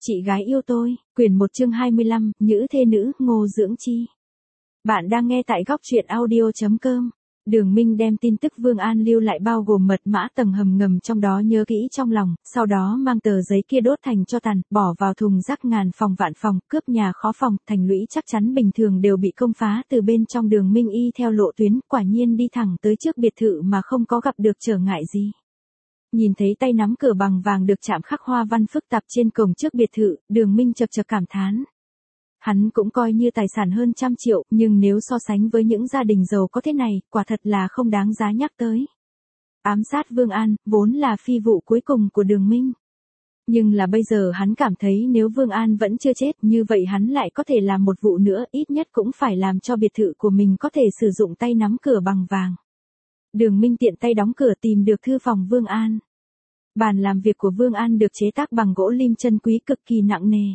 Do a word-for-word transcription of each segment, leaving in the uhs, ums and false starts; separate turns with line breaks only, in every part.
Chị gái yêu tôi, quyển một chương hai mươi lăm, Nhữ thê nữ, Ngô Dưỡng Chi. Bạn đang nghe tại góc truyện audio chấm com. Đường Minh đem tin tức Vương An lưu lại bao gồm mật mã tầng hầm ngầm trong đó nhớ kỹ trong lòng, sau đó mang tờ giấy kia đốt thành tro tàn, bỏ vào thùng rác ngàn phòng vạn phòng, cướp nhà khó phòng, thành lũy chắc chắn bình thường đều bị công phá từ bên trong. Đường Minh y theo lộ tuyến, quả nhiên đi thẳng tới trước biệt thự mà không có gặp được trở ngại gì. Nhìn thấy tay nắm cửa bằng vàng được chạm khắc hoa văn phức tạp trên cổng trước biệt thự, Đường Minh chập chập cảm thán. Hắn cũng coi như tài sản hơn trăm triệu, nhưng nếu so sánh với những gia đình giàu có thế này, quả thật là không đáng giá nhắc tới. Ám sát Vương An, vốn là phi vụ cuối cùng của Đường Minh. Nhưng là bây giờ hắn cảm thấy nếu Vương An vẫn chưa chết, như vậy hắn lại có thể làm một vụ nữa, ít nhất cũng phải làm cho biệt thự của mình có thể sử dụng tay nắm cửa bằng vàng. Đường Minh tiện tay đóng cửa tìm được thư phòng Vương An. Bàn làm việc của Vương An được chế tác bằng gỗ lim chân quý cực kỳ nặng nề.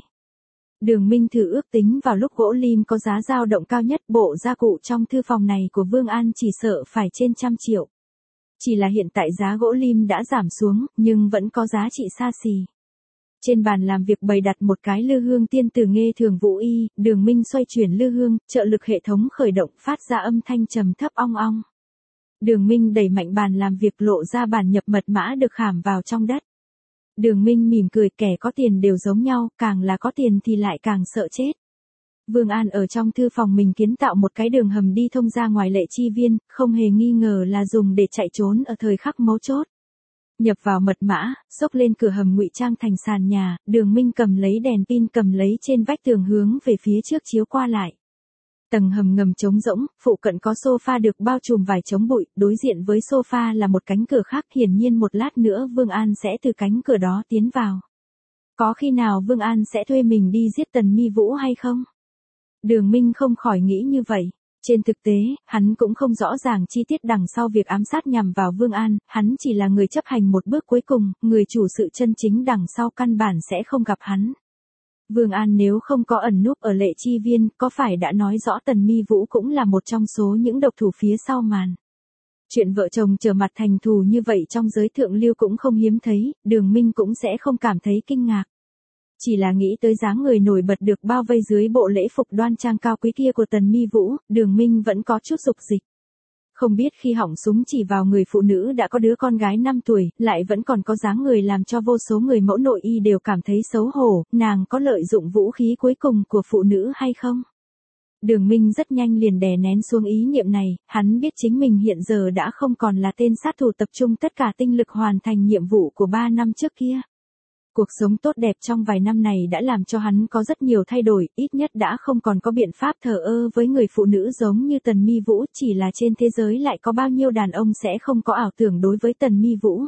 Đường Minh thử ước tính vào lúc gỗ lim có giá dao động cao nhất, bộ gia cụ trong thư phòng này của Vương An chỉ sợ phải trên trăm triệu. Chỉ là hiện tại giá gỗ lim đã giảm xuống, nhưng vẫn có giá trị xa xỉ. Trên bàn làm việc bày đặt một cái lư hương tiên tử Nghê Thường Vũ Y, Đường Minh xoay chuyển lư hương, trợ lực hệ thống khởi động phát ra âm thanh trầm thấp ong ong. Đường Minh đẩy mạnh bàn làm việc lộ ra bản nhập mật mã được khảm vào trong đất. Đường Minh mỉm cười, kẻ có tiền đều giống nhau, càng là có tiền thì lại càng sợ chết. Vương An ở trong thư phòng mình kiến tạo một cái đường hầm đi thông ra ngoài Lệ Chi Viên, không hề nghi ngờ là dùng để chạy trốn ở thời khắc mấu chốt. Nhập vào mật mã, xốc lên cửa hầm ngụy trang thành sàn nhà, Đường Minh cầm lấy đèn pin cầm lấy trên vách tường hướng về phía trước chiếu qua lại. Tầng hầm ngầm trống rỗng, phụ cận có sofa được bao trùm vải chống bụi, đối diện với sofa là một cánh cửa khác, hiển nhiên một lát nữa Vương An sẽ từ cánh cửa đó tiến vào. Có khi nào Vương An sẽ thuê mình đi giết Tần Mi Vũ hay không? Đường Minh không khỏi nghĩ như vậy. Trên thực tế, hắn cũng không rõ ràng chi tiết đằng sau việc ám sát nhằm vào Vương An, hắn chỉ là người chấp hành một bước cuối cùng, người chủ sự chân chính đằng sau căn bản sẽ không gặp hắn. Vương An nếu không có ẩn núp ở Lệ Chi Viên, có phải đã nói rõ Tần Mi Vũ cũng là một trong số những độc thủ phía sau màn. Chuyện vợ chồng trở mặt thành thù như vậy trong giới thượng lưu cũng không hiếm thấy, Đường Minh cũng sẽ không cảm thấy kinh ngạc. Chỉ là nghĩ tới dáng người nổi bật được bao vây dưới bộ lễ phục đoan trang cao quý kia của Tần Mi Vũ, Đường Minh vẫn có chút dục dịch. Không biết khi họng súng chỉ vào người phụ nữ đã có đứa con gái năm tuổi, lại vẫn còn có dáng người làm cho vô số người mẫu nội y đều cảm thấy xấu hổ, nàng có lợi dụng vũ khí cuối cùng của phụ nữ hay không? Đường Minh rất nhanh liền đè nén xuống ý niệm này, hắn biết chính mình hiện giờ đã không còn là tên sát thủ tập trung tất cả tinh lực hoàn thành nhiệm vụ của ba năm trước kia. Cuộc sống tốt đẹp trong vài năm này đã làm cho hắn có rất nhiều thay đổi, ít nhất đã không còn có biện pháp thờ ơ với người phụ nữ giống như Tần Mi Vũ, chỉ là trên thế giới lại có bao nhiêu đàn ông sẽ không có ảo tưởng đối với Tần Mi Vũ.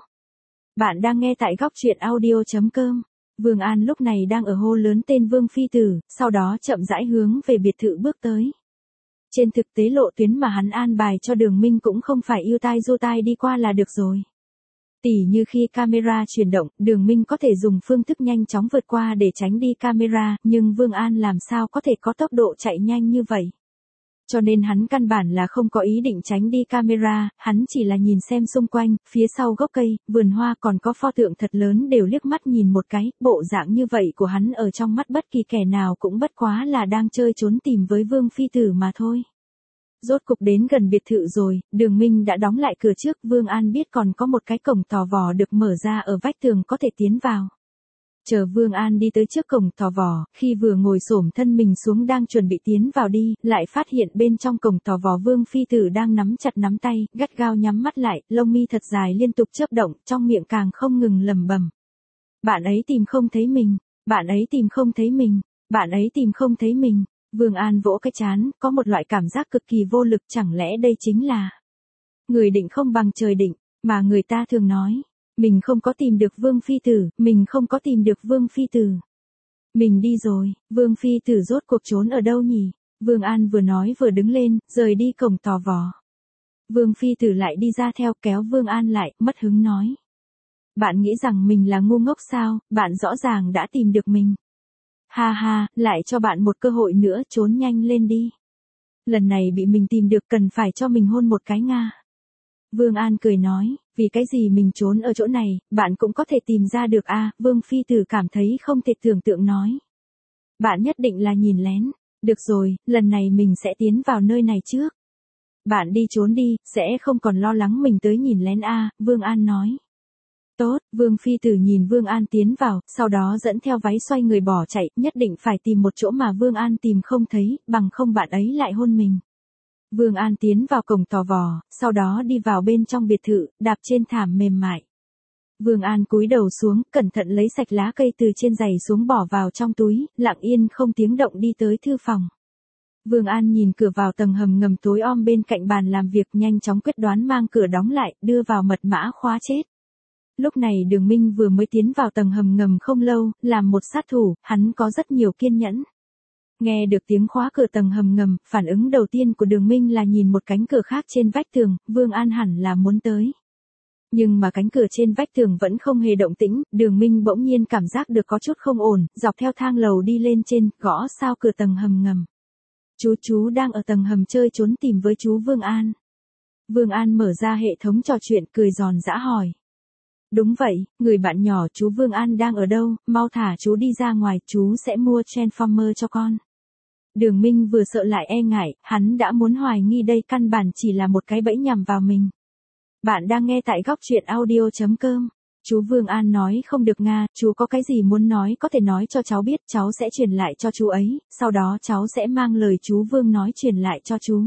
Bạn đang nghe tại góc truyện audio chấm com. Vương An lúc này đang ở hô lớn tên Vương Phi Tử, sau đó chậm rãi hướng về biệt thự bước tới. Trên thực tế lộ tuyến mà hắn an bài cho Đường Minh cũng không phải yêu tai du tai đi qua là được rồi. Tỉ như khi camera chuyển động, Đường Minh có thể dùng phương thức nhanh chóng vượt qua để tránh đi camera, nhưng Vương An làm sao có thể có tốc độ chạy nhanh như vậy. Cho nên hắn căn bản là không có ý định tránh đi camera, hắn chỉ là nhìn xem xung quanh, phía sau gốc cây, vườn hoa còn có pho tượng thật lớn đều liếc mắt nhìn một cái, bộ dạng như vậy của hắn ở trong mắt bất kỳ kẻ nào cũng bất quá là đang chơi trốn tìm với Vương Phi Tử mà thôi. Rốt cục đến gần biệt thự rồi, Đường Minh đã đóng lại cửa trước, Vương An biết còn có một cái cổng tò vò được mở ra ở vách tường có thể tiến vào. Chờ Vương An đi tới trước cổng tò vò, khi vừa ngồi xổm thân mình xuống đang chuẩn bị tiến vào đi, lại phát hiện bên trong cổng tò vò Vương Phi Tử đang nắm chặt nắm tay, gắt gao nhắm mắt lại, lông mi thật dài liên tục chớp động, trong miệng càng không ngừng lẩm bẩm. Bạn ấy tìm không thấy mình, bạn ấy tìm không thấy mình, bạn ấy tìm không thấy mình. Vương An vỗ cái trán, có một loại cảm giác cực kỳ vô lực, chẳng lẽ đây chính là người định không bằng trời định, mà người ta thường nói, mình không có tìm được Vương Phi Tử, mình không có tìm được Vương Phi Tử. Mình đi rồi, Vương Phi Tử rốt cuộc trốn ở đâu nhỉ? Vương An vừa nói vừa đứng lên, rời đi cổng tò vò. Vương Phi Tử lại đi ra theo kéo Vương An lại, mất hứng nói. Bạn nghĩ rằng mình là ngu ngốc sao, bạn rõ ràng đã tìm được mình. Ha ha, lại cho bạn một cơ hội nữa, trốn nhanh lên đi. Lần này bị mình tìm được cần phải cho mình hôn một cái nga. Vương An cười nói, vì cái gì mình trốn ở chỗ này, bạn cũng có thể tìm ra được à, Vương Phi Tử cảm thấy không thể tưởng tượng nói. Bạn nhất định là nhìn lén. Được rồi, lần này mình sẽ tiến vào nơi này trước. Bạn đi trốn đi, sẽ không còn lo lắng mình tới nhìn lén a, Vương An nói. Tốt, Vương Phi Tử nhìn Vương An tiến vào, sau đó dẫn theo váy xoay người bỏ chạy, nhất định phải tìm một chỗ mà Vương An tìm không thấy, bằng không bạn ấy lại hôn mình. Vương An tiến vào cổng tò vò, sau đó đi vào bên trong biệt thự, đạp trên thảm mềm mại. Vương An cúi đầu xuống, cẩn thận lấy sạch lá cây từ trên giày xuống bỏ vào trong túi, lặng yên không tiếng động đi tới thư phòng. Vương An nhìn cửa vào tầng hầm ngầm tối om bên cạnh bàn làm việc, nhanh chóng quyết đoán mang cửa đóng lại, đưa vào mật mã khóa chết. Lúc này Đường Minh vừa mới tiến vào tầng hầm ngầm không lâu, làm một sát thủ, hắn có rất nhiều kiên nhẫn. Nghe được tiếng khóa cửa tầng hầm ngầm, phản ứng đầu tiên của Đường Minh là nhìn một cánh cửa khác trên vách tường, Vương An hẳn là muốn tới. Nhưng mà cánh cửa trên vách tường vẫn không hề động tĩnh, Đường Minh bỗng nhiên cảm giác được có chút không ổn, dọc theo thang lầu đi lên trên, gõ sao cửa tầng hầm ngầm. Chú chú đang ở tầng hầm chơi trốn tìm với chú Vương An. Vương An mở ra hệ thống trò chuyện, cười giòn giã hỏi. Đúng vậy, người bạn nhỏ chú Vương An đang ở đâu, mau thả chú đi ra ngoài, chú sẽ mua Transformer cho con. Đường Minh vừa sợ lại e ngại, hắn đã muốn hoài nghi đây căn bản chỉ là một cái bẫy nhằm vào mình. Bạn đang nghe tại góc truyện audio chấm com. Chú Vương An nói không được Nga, chú có cái gì muốn nói có thể nói cho cháu biết, cháu sẽ truyền lại cho chú ấy, sau đó cháu sẽ mang lời chú Vương nói truyền lại cho chú.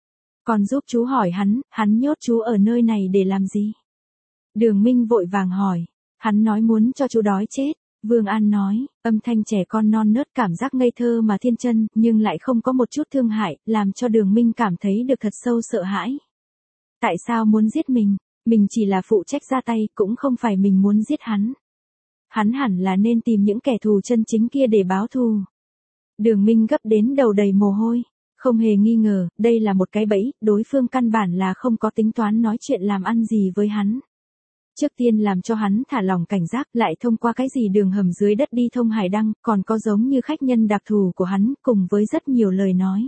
Còn giúp chú hỏi hắn, hắn nhốt chú ở nơi này để làm gì? Đường Minh vội vàng hỏi, hắn nói muốn cho chú đói chết. Vương An nói, âm thanh trẻ con non nớt, cảm giác ngây thơ mà thiên chân, nhưng lại không có một chút thương hại, làm cho Đường Minh cảm thấy được thật sâu sợ hãi. Tại sao muốn giết mình? Mình chỉ là phụ trách ra tay, cũng không phải mình muốn giết hắn. Hắn hẳn là nên tìm những kẻ thù chân chính kia để báo thù. Đường Minh gấp đến đầu đầy mồ hôi. Không hề nghi ngờ, đây là một cái bẫy, đối phương căn bản là không có tính toán nói chuyện làm ăn gì với hắn. Trước tiên làm cho hắn thả lỏng cảnh giác, lại thông qua cái gì đường hầm dưới đất đi thông hải đăng, còn có giống như khách nhân đặc thù của hắn, cùng với rất nhiều lời nói.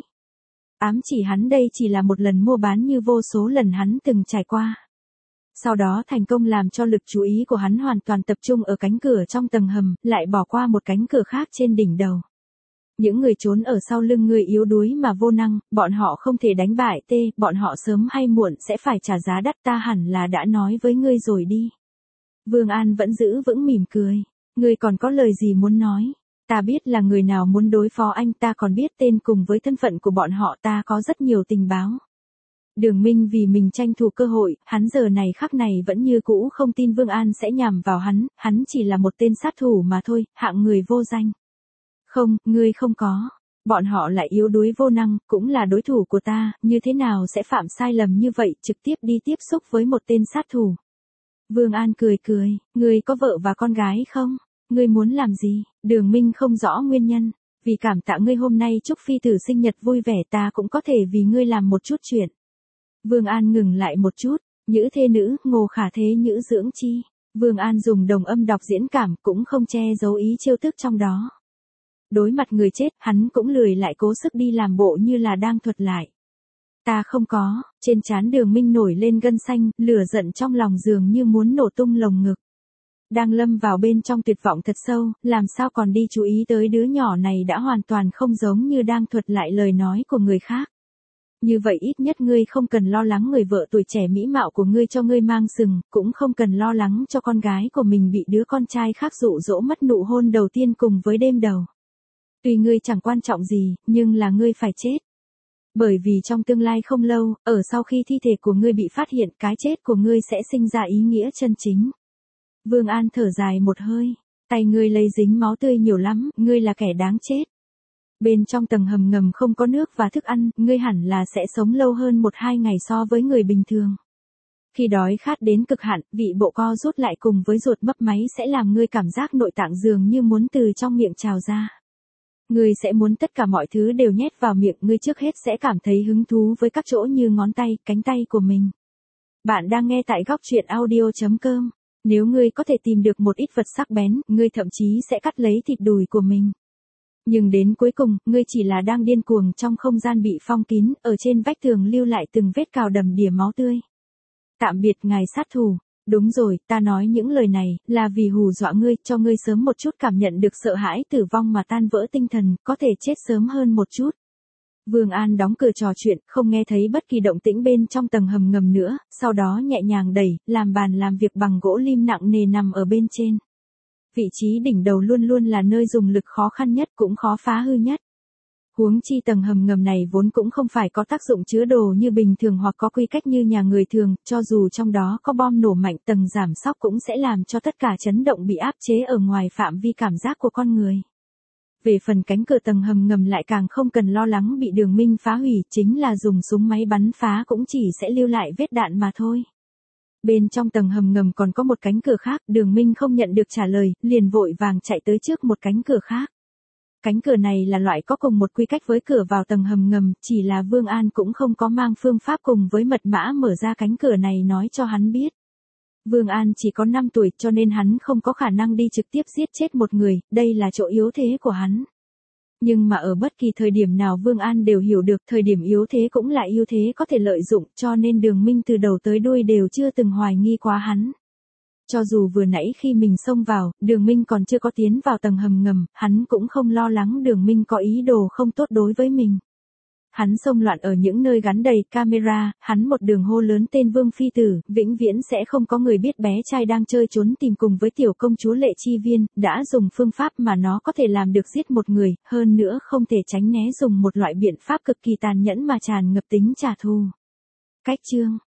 Ám chỉ hắn đây chỉ là một lần mua bán như vô số lần hắn từng trải qua. Sau đó thành công làm cho lực chú ý của hắn hoàn toàn tập trung ở cánh cửa trong tầng hầm, lại bỏ qua một cánh cửa khác trên đỉnh đầu. Những người trốn ở sau lưng người yếu đuối mà vô năng, bọn họ không thể đánh bại tê, bọn họ sớm hay muộn sẽ phải trả giá đắt, ta hẳn là đã nói với ngươi rồi đi. Vương An vẫn giữ vững mỉm cười. Ngươi còn có lời gì muốn nói? Ta biết là người nào muốn đối phó anh, ta còn biết tên cùng với thân phận của bọn họ, ta có rất nhiều tình báo. Đường Minh vì mình tranh thủ cơ hội, hắn giờ này khắc này vẫn như cũ không tin Vương An sẽ nhằm vào hắn, hắn chỉ là một tên sát thủ mà thôi, hạng người vô danh. Không, ngươi không có. Bọn họ lại yếu đuối vô năng, cũng là đối thủ của ta, như thế nào sẽ phạm sai lầm như vậy, trực tiếp đi tiếp xúc với một tên sát thủ. Vương An cười cười, ngươi có vợ và con gái không? Ngươi muốn làm gì? Đường Minh không rõ nguyên nhân. Vì cảm tạ ngươi hôm nay chúc phi tử sinh nhật vui vẻ, ta cũng có thể vì ngươi làm một chút chuyện. Vương An ngừng lại một chút, nhữ thê nữ, ngô khả thế nhữ dưỡng chi. Vương An dùng đồng âm đọc diễn cảm, cũng không che giấu ý chiêu thức trong đó. Đối mặt người chết, hắn cũng lười lại cố sức đi làm bộ như là đang thuật lại. Ta không có, trên trán Đường Minh nổi lên gân xanh, lửa giận trong lòng dường như muốn nổ tung lồng ngực. Đang lâm vào bên trong tuyệt vọng thật sâu, làm sao còn đi chú ý tới đứa nhỏ này đã hoàn toàn không giống như đang thuật lại lời nói của người khác. Như vậy ít nhất ngươi không cần lo lắng người vợ tuổi trẻ mỹ mạo của ngươi cho ngươi mang sừng, cũng không cần lo lắng cho con gái của mình bị đứa con trai khác dụ dỗ mất nụ hôn đầu tiên cùng với đêm đầu. Tuy ngươi chẳng quan trọng gì, nhưng là ngươi phải chết. Bởi vì trong tương lai không lâu, ở sau khi thi thể của ngươi bị phát hiện, cái chết của ngươi sẽ sinh ra ý nghĩa chân chính. Vương An thở dài một hơi, tay ngươi lấy dính máu tươi nhiều lắm, ngươi là kẻ đáng chết. Bên trong tầng hầm ngầm không có nước và thức ăn, ngươi hẳn là sẽ sống lâu hơn một hai ngày so với người bình thường. Khi đói khát đến cực hạn, vị bộ co rút lại cùng với ruột mấp máy sẽ làm ngươi cảm giác nội tạng dường như muốn từ trong miệng trào ra. Ngươi sẽ muốn tất cả mọi thứ đều nhét vào miệng, ngươi trước hết sẽ cảm thấy hứng thú với các chỗ như ngón tay, cánh tay của mình. Bạn đang nghe tại góc truyện audio chấm com. Nếu ngươi có thể tìm được một ít vật sắc bén, ngươi thậm chí sẽ cắt lấy thịt đùi của mình. Nhưng đến cuối cùng, ngươi chỉ là đang điên cuồng trong không gian bị phong kín, ở trên vách tường lưu lại từng vết cào đầm đìa máu tươi. Tạm biệt ngài sát thủ. Đúng rồi, ta nói những lời này, là vì hù dọa ngươi, cho ngươi sớm một chút cảm nhận được sợ hãi tử vong mà tan vỡ tinh thần, có thể chết sớm hơn một chút. Vương An đóng cửa trò chuyện, không nghe thấy bất kỳ động tĩnh bên trong tầng hầm ngầm nữa, sau đó nhẹ nhàng đẩy, làm bàn làm việc bằng gỗ lim nặng nề nằm ở bên trên. Vị trí đỉnh đầu luôn luôn là nơi dùng lực khó khăn nhất cũng khó phá hư nhất. Huống chi tầng hầm ngầm này vốn cũng không phải có tác dụng chứa đồ như bình thường hoặc có quy cách như nhà người thường, cho dù trong đó có bom nổ mạnh tầng giảm sóc cũng sẽ làm cho tất cả chấn động bị áp chế ở ngoài phạm vi cảm giác của con người. Về phần cánh cửa tầng hầm ngầm lại càng không cần lo lắng bị Đường Minh phá hủy, chính là dùng súng máy bắn phá cũng chỉ sẽ lưu lại vết đạn mà thôi. Bên trong tầng hầm ngầm còn có một cánh cửa khác, Đường Minh không nhận được trả lời, liền vội vàng chạy tới trước một cánh cửa khác. Cánh cửa này là loại có cùng một quy cách với cửa vào tầng hầm ngầm, chỉ là Vương An cũng không có mang phương pháp cùng với mật mã mở ra cánh cửa này nói cho hắn biết. Vương An chỉ có năm tuổi cho nên hắn không có khả năng đi trực tiếp giết chết một người, đây là chỗ yếu thế của hắn. Nhưng mà ở bất kỳ thời điểm nào Vương An đều hiểu được thời điểm yếu thế cũng là ưu thế có thể lợi dụng, cho nên Đường Minh từ đầu tới đuôi đều chưa từng hoài nghi quá hắn. Cho dù vừa nãy khi mình xông vào, Đường Minh còn chưa có tiến vào tầng hầm ngầm, hắn cũng không lo lắng Đường Minh có ý đồ không tốt đối với mình. Hắn xông loạn ở những nơi gắn đầy camera, hắn một đường hô lớn tên Vương Phi Tử, vĩnh viễn sẽ không có người biết bé trai đang chơi trốn tìm cùng với tiểu công chúa Lệ Chi Viên, đã dùng phương pháp mà nó có thể làm được giết một người, hơn nữa không thể tránh né dùng một loại biện pháp cực kỳ tàn nhẫn mà tràn ngập tính trả thù. Cách chương